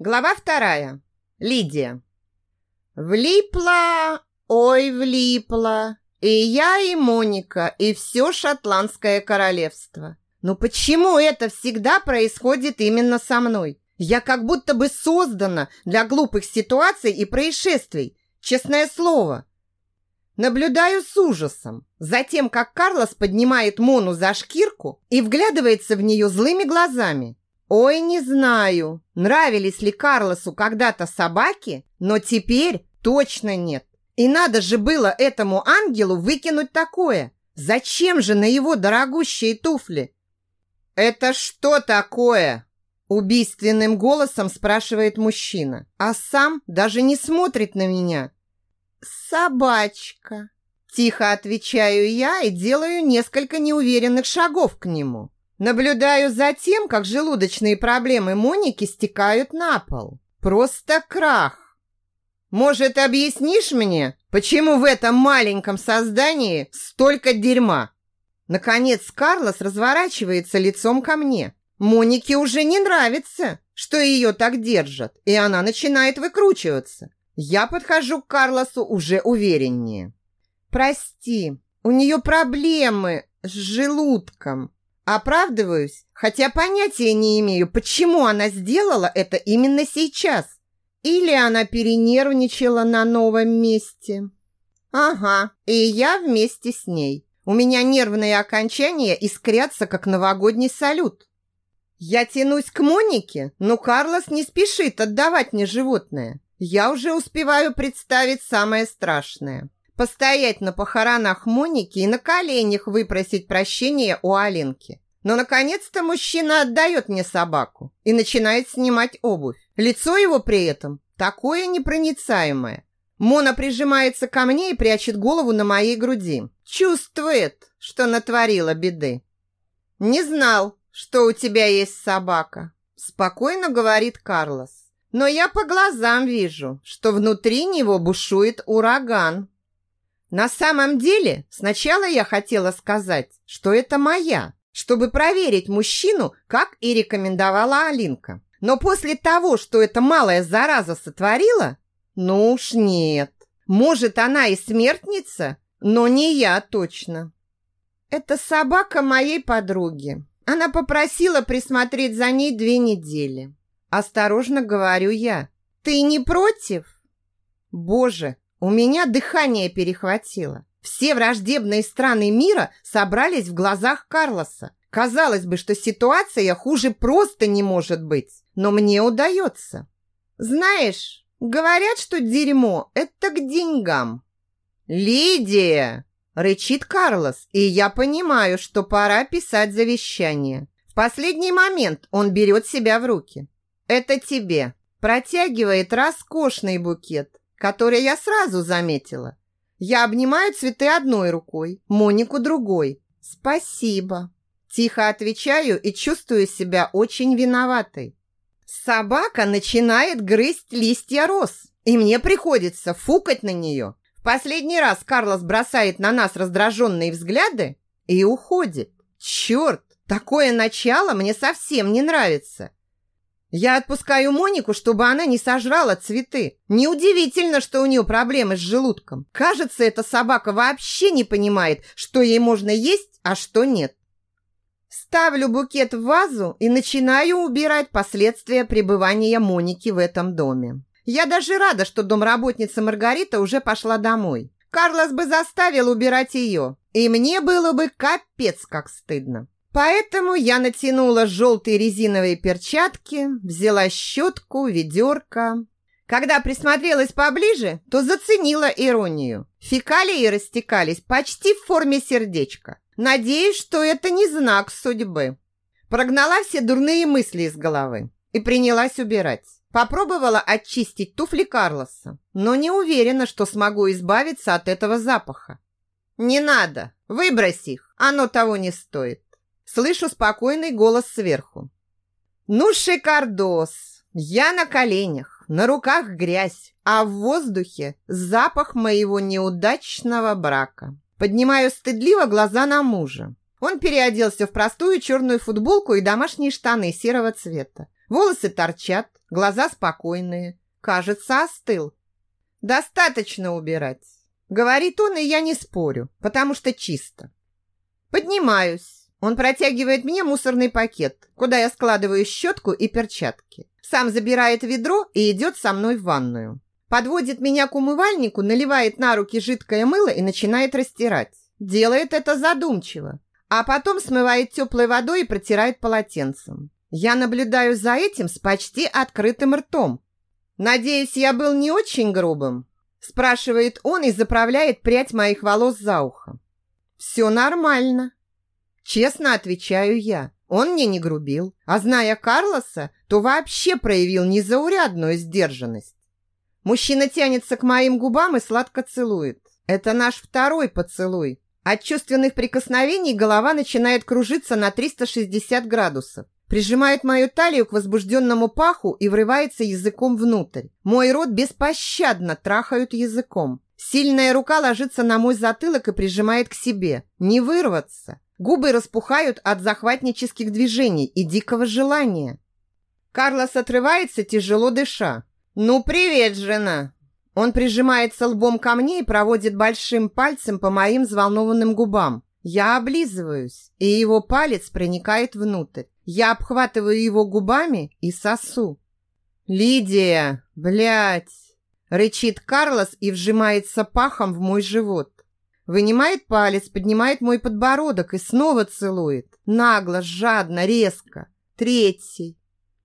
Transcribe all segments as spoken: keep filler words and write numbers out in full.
Глава вторая. Лидия. Влипла, ой, влипла. И я, и Моника, и все шотландское королевство. Но почему это всегда происходит именно со мной? Я как будто бы создана для глупых ситуаций и происшествий. Честное слово. Наблюдаю с ужасом за тем, как Карлос поднимает Мону за шкирку и вглядывается в нее злыми глазами. Ой, не знаю, нравились ли Карлосу когда-то собаки, но теперь точно нет. И надо же было этому ангелу выкинуть такое. Зачем же на его дорогущие туфли? «Это что такое?» Убийственным голосом спрашивает мужчина, а сам даже не смотрит на меня. «Собачка», тихо отвечаю я и делаю несколько неуверенных шагов к нему. Наблюдаю за тем, как желудочные проблемы Моники стекают на пол. Просто крах. Может, объяснишь мне, почему в этом маленьком создании столько дерьма? Наконец Карлос разворачивается лицом ко мне. Монике уже не нравится, что ее так держат, и она начинает выкручиваться. Я подхожу к Карлосу уже увереннее. «Прости, у нее проблемы с желудком». Оправдываюсь, хотя понятия не имею, почему она сделала это именно сейчас. Или она перенервничала на новом месте. Ага, и я вместе с ней. У меня нервные окончания искрятся, как новогодний салют. Я тянусь к Монике, но Карлос не спешит отдавать мне животное. Я уже успеваю представить самое страшное. Постоять на похоронах Моники и на коленях выпросить прощения у Алинки. Но, наконец-то, мужчина отдает мне собаку и начинает снимать обувь. Лицо его при этом такое непроницаемое. Мона прижимается ко мне и прячет голову на моей груди. Чувствует, что натворила беды. «Не знал, что у тебя есть собака», – спокойно говорит Карлос. Но я по глазам вижу, что внутри него бушует ураган. На самом деле, сначала я хотела сказать, что это моя, чтобы проверить мужчину, как и рекомендовала Алинка. Но после того, что эта малая зараза сотворила, ну уж нет. Может, она и смертница, но не я точно. Это собака моей подруги. Она попросила присмотреть за ней две недели. Осторожно говорю я. Ты не против? Боже, у меня дыхание перехватило. Все враждебные страны мира собрались в глазах Карлоса. Казалось бы, что ситуация хуже просто не может быть. Но мне удается. Знаешь, говорят, что дерьмо – это к деньгам. «Лидия!» – рычит Карлос, и я понимаю, что пора писать завещание. В последний момент он берет себя в руки. «Это тебе». Протягивает роскошный букет, который я сразу заметила. Я обнимаю цветы одной рукой, Монику другой. «Спасибо». Тихо отвечаю и чувствую себя очень виноватой. Собака начинает грызть листья роз, и мне приходится фукать на нее. В последний раз Карлос бросает на нас раздраженные взгляды и уходит. Черт, такое начало мне совсем не нравится. Я отпускаю Монику, чтобы она не сожрала цветы. Неудивительно, что у нее проблемы с желудком. Кажется, эта собака вообще не понимает, что ей можно есть, а что нет. Ставлю букет в вазу и начинаю убирать последствия пребывания Моники в этом доме. Я даже рада, что домработница Маргарита уже пошла домой. Карлос бы заставил убирать ее, и мне было бы капец как стыдно. Поэтому я натянула желтые резиновые перчатки, взяла щетку, ведерко. Когда присмотрелась поближе, то заценила иронию. Фекалии растекались почти в форме сердечка. Надеюсь, что это не знак судьбы. Прогнала все дурные мысли из головы и принялась убирать. Попробовала очистить туфли Карлоса, но не уверена, что смогу избавиться от этого запаха. «Не надо, выбрось их, оно того не стоит». Слышу спокойный голос сверху. Ну, шикардос! Я на коленях, на руках грязь, а в воздухе запах моего неудачного брака. Поднимаю стыдливо глаза на мужа. Он переоделся в простую черную футболку и домашние штаны серого цвета. Волосы торчат, глаза спокойные. Кажется, остыл. «Достаточно убирать», — говорит он, и я не спорю, потому что чисто. Поднимаюсь. Он протягивает мне мусорный пакет, куда я складываю щетку и перчатки. Сам забирает ведро и идет со мной в ванную. Подводит меня к умывальнику, наливает на руки жидкое мыло и начинает растирать. Делает это задумчиво, а потом смывает теплой водой и протирает полотенцем. Я наблюдаю за этим с почти открытым ртом. «Надеюсь, я был не очень грубым?» Спрашивает он и заправляет прядь моих волос за ухо. «Все нормально». Честно отвечаю я. Он мне не грубил, а зная Карлоса, то вообще проявил незаурядную сдержанность. Мужчина тянется к моим губам и сладко целует. Это наш второй поцелуй. От чувственных прикосновений голова начинает кружиться на триста шестьдесят градусов. Прижимает мою талию к возбужденному паху и врывается языком внутрь. Мой рот беспощадно трахают языком. Сильная рука ложится на мой затылок и прижимает к себе. Не вырваться. Губы распухают от захватнических движений и дикого желания. Карлос отрывается, тяжело дыша. «Ну, привет, жена!» Он прижимается лбом ко мне и проводит большим пальцем по моим взволнованным губам. Я облизываюсь, и его палец проникает внутрь. Я обхватываю его губами и сосу. «Лидия, блядь!» Рычит Карлос и вжимается пахом в мой живот. Вынимает палец, поднимает мой подбородок и снова целует. Нагло, жадно, резко. Третий.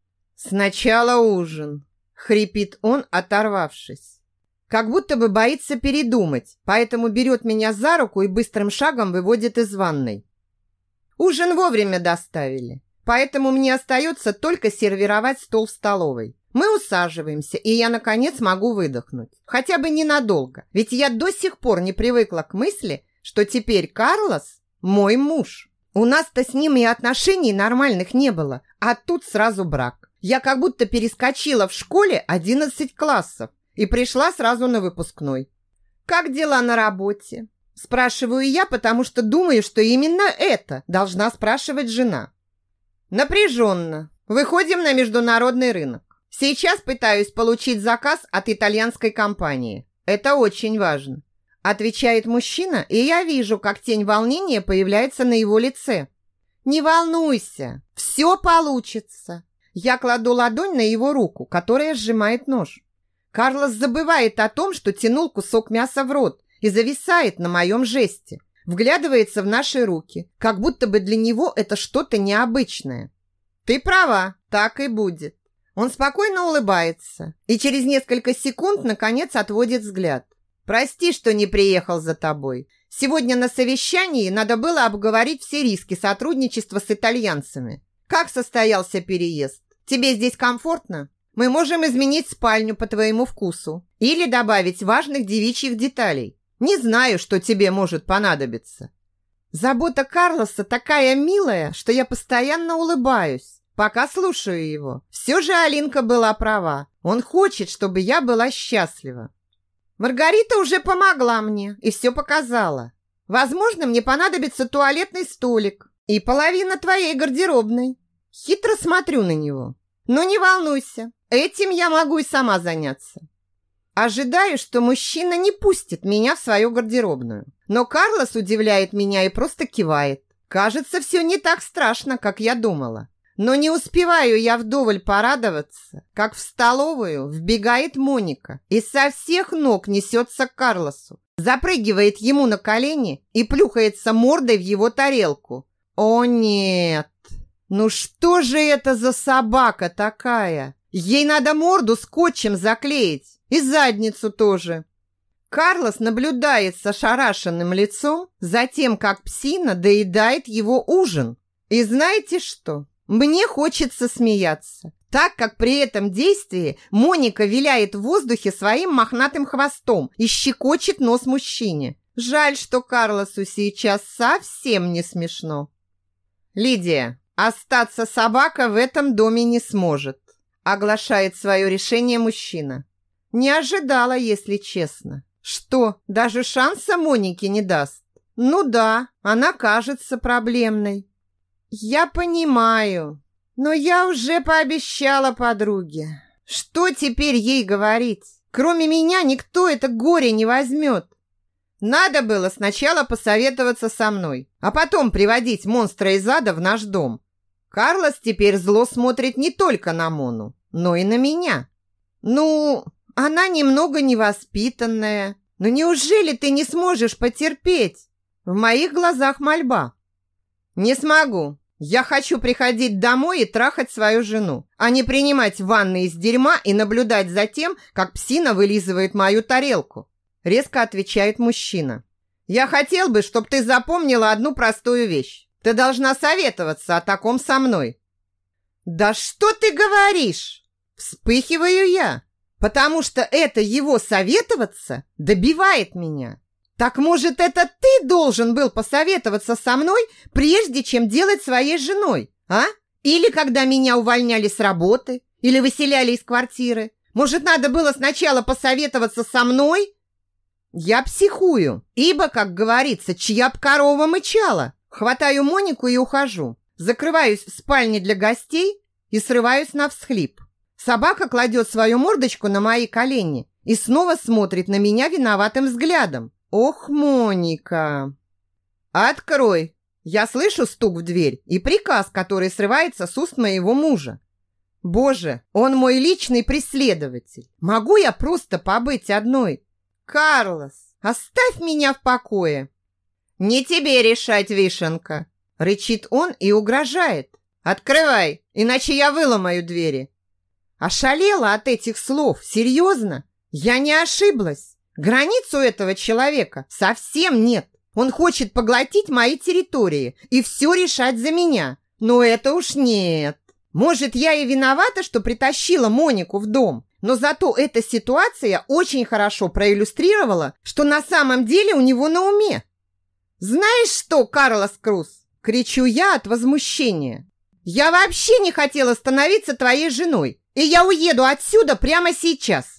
«Сначала ужин», — хрипит он, оторвавшись. Как будто бы боится передумать, поэтому берет меня за руку и быстрым шагом выводит из ванной. Ужин вовремя доставили, поэтому мне остается только сервировать стол в столовой. Мы усаживаемся, и я, наконец, могу выдохнуть. Хотя бы ненадолго, ведь я до сих пор не привыкла к мысли, что теперь Карлос мой муж. У нас-то с ним и отношений нормальных не было, а тут сразу брак. Я как будто перескочила в школе одиннадцать классов и пришла сразу на выпускной. «Как дела на работе?» Спрашиваю я, потому что думаю, что именно это должна спрашивать жена. «Напряженно. Выходим на международный рынок. Сейчас пытаюсь получить заказ от итальянской компании. Это очень важно», – отвечает мужчина, и я вижу, как тень волнения появляется на его лице. «Не волнуйся, все получится». Я кладу ладонь на его руку, которая сжимает нож. Карлос забывает о том, что тянул кусок мяса в рот, и зависает на моем жесте. Вглядывается в наши руки, как будто бы для него это что-то необычное. «Ты права, так и будет». Он спокойно улыбается и через несколько секунд, наконец, отводит взгляд. «Прости, что не приехал за тобой. Сегодня на совещании надо было обговорить все риски сотрудничества с итальянцами. Как состоялся переезд? Тебе здесь комфортно? Мы можем изменить спальню по твоему вкусу или добавить важных девичьих деталей. Не знаю, что тебе может понадобиться». Забота Карлоса такая милая, что я постоянно улыбаюсь, пока слушаю его. Все же Алинка была права. Он хочет, чтобы я была счастлива. Маргарита уже помогла мне и все показала. Возможно, мне понадобится туалетный столик и половина твоей гардеробной. Хитро смотрю на него. Но не волнуйся, этим я могу и сама заняться. Ожидаю, что мужчина не пустит меня в свою гардеробную. Но Карлос удивляет меня и просто кивает. Кажется, все не так страшно, как я думала. Но не успеваю я вдоволь порадоваться, как в столовую вбегает Моника и со всех ног несется к Карлосу, запрыгивает ему на колени и плюхается мордой в его тарелку. О нет! Ну что же это за собака такая? Ей надо морду скотчем заклеить и задницу тоже. Карлос наблюдает с ошарашенным лицом за тем, как псина доедает его ужин. И знаете что? Мне хочется смеяться, так как при этом действии Моника виляет в воздухе своим мохнатым хвостом и щекочет нос мужчине. Жаль, что Карлосу сейчас совсем не смешно. «Лидия, остаться собака в этом доме не сможет», оглашает свое решение мужчина. Не ожидала, если честно. Что, даже шанса Монике не даст? Ну да, она кажется проблемной. Я понимаю. Но я уже пообещала подруге. Что теперь ей говорить? Кроме меня никто это горе не возьмет. Надо было сначала посоветоваться со мной, а потом приводить монстра из ада в наш дом. Карлос теперь зло смотрит не только на Мону, но и на меня. Ну, она немного невоспитанная. Но неужели ты не сможешь потерпеть? В моих глазах мольба. Не смогу. Я хочу приходить домой и трахать свою жену, а не принимать ванны из дерьма и наблюдать за тем, как псина вылизывает мою тарелку. Резко отвечает мужчина. Я хотел бы, чтобы ты запомнила одну простую вещь. Ты должна советоваться о таком со мной. Да что ты говоришь? Вспыхиваю я, потому что это его советоваться добивает меня. Так может, это ты должен был посоветоваться со мной, прежде чем делать своей женой, а? Или когда меня увольняли с работы, или выселяли из квартиры. Может, надо было сначала посоветоваться со мной? Я психую, ибо, как говорится, чья б корова мычала. Хватаю Монику и ухожу. Закрываюсь в спальне для гостей и срываюсь на всхлип. Собака кладет свою мордочку на мои колени и снова смотрит на меня виноватым взглядом. Ох, Моника! Открой! Я слышу стук в дверь и приказ, который срывается с уст моего мужа. Боже, он мой личный преследователь. Могу я просто побыть одной? Карлос, оставь меня в покое. Не тебе решать, Вишенка. Рычит он и угрожает. Открывай, иначе я выломаю двери. Ошалела от этих слов. Серьезно? Я не ошиблась. Границ у этого человека совсем нет. Он хочет поглотить мои территории и все решать за меня. Но это уж нет. Может, я и виновата, что притащила Монику в дом. Но зато эта ситуация очень хорошо проиллюстрировала, что на самом деле у него на уме. «Знаешь что, Карлос Круз?» – кричу я от возмущения. «Я вообще не хотела становиться твоей женой, и я уеду отсюда прямо сейчас.